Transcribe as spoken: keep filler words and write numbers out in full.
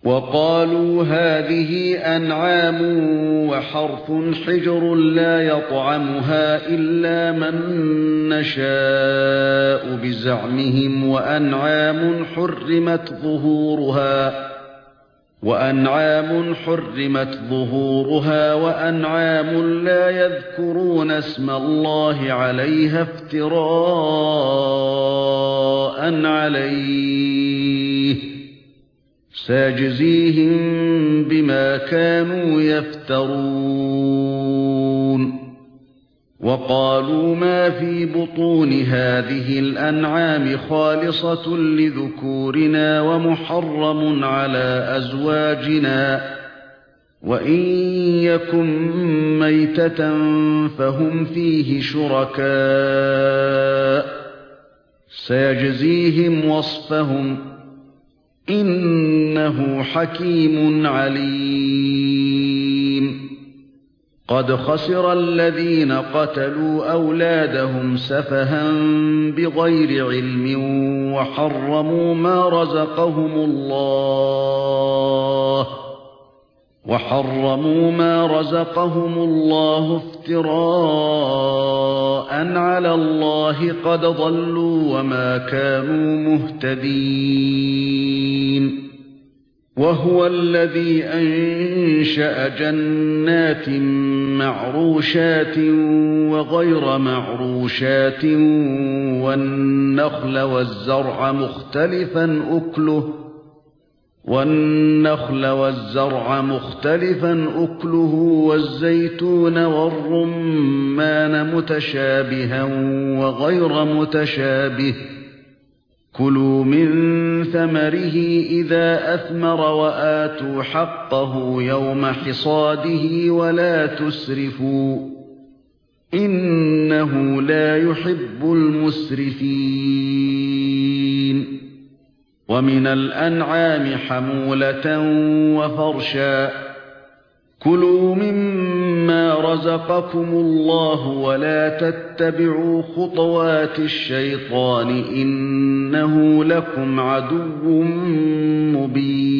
وقالوا هذه أنعام وحرث حجر لا يطعمها إلا من نشاء بزعمهم وأنعام حرمت ظهورها وأنعام حرمت ظهورها وأنعام لا يذكرون اسم الله عليها افتراء عليه سيجزيهم بما كانوا يفترون. وقالوا ما في بطون هذه الأنعام خالصة لذكورنا ومحرم على أزواجنا وإن يكن ميتة فهم فيه شركاء سيجزيهم وصفهم إنه حكيم عليم. قد خسر الذين قتلوا أولادهم سفها بغير علم وحرموا ما رزقهم الله وحرموا ما رزقهم الله افتراء على الله قد ضلوا وما كانوا مهتدين. وهو الذي أنشأ جنات معروشات وغير معروشات والنخل والزرع مختلفا أكله والنخل والزرع مختلفا أكله والزيتون والرمان متشابها وغير متشابه كلوا من ثمره إذا أثمر وآتوا حقه يوم حصاده ولا تسرفوا إنه لا يحب المسرفين. ومن الأنعام حمولة وفرشا كلوا مما رزقكم الله ولا تتبعوا خطوات الشيطان إنه لكم عدو مبين.